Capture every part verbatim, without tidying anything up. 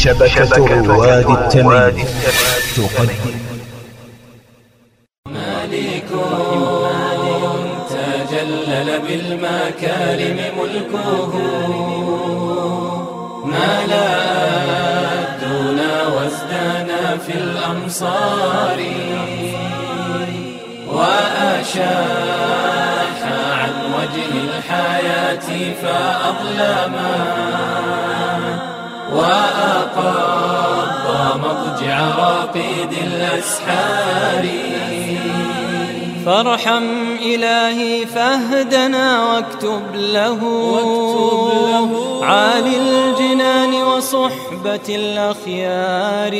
شبكة رواد التمييز تقدم مالك تجلل بالمكارم ملكه، ملا الدنا وازدانا في الأمصار، وأشاح عن وجه الحياة فأظلما، وأقض مضجع راقد الأسحار. فارحم إلهي فاهدنا واكتب له عالي الجنان وصحبة الأخيار.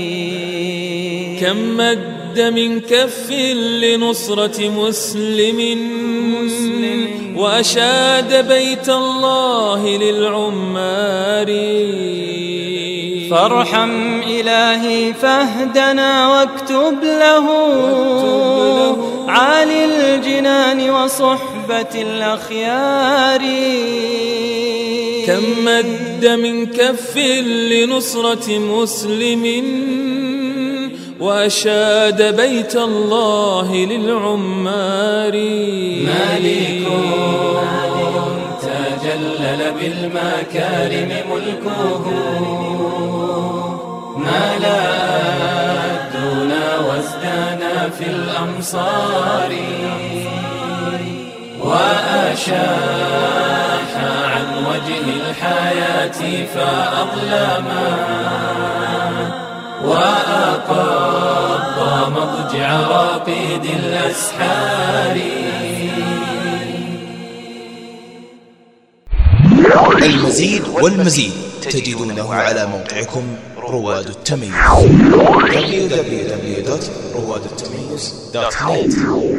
كم مد من كف لنصرة مسلم، وأشاد بيت الله للعمار. فارحم إلهي فاهدنا واكتب له عالي الجنان وصحبة الأخيار. كم مد من كف لنصرة مسلم، وأشاد بيت الله للعمار. مالك تجلل بالمكارم ملكه، ملا الدنا وازدانا في الأمصار، وأشاح عن وجه الحياة فأظلما، وأقض مضجع راقد الأسحار. المزيد والمزيد تجدونه على موقعكم رواد التمييز دبليو دبليو دبليو دوت رواد التمييز دوت نت.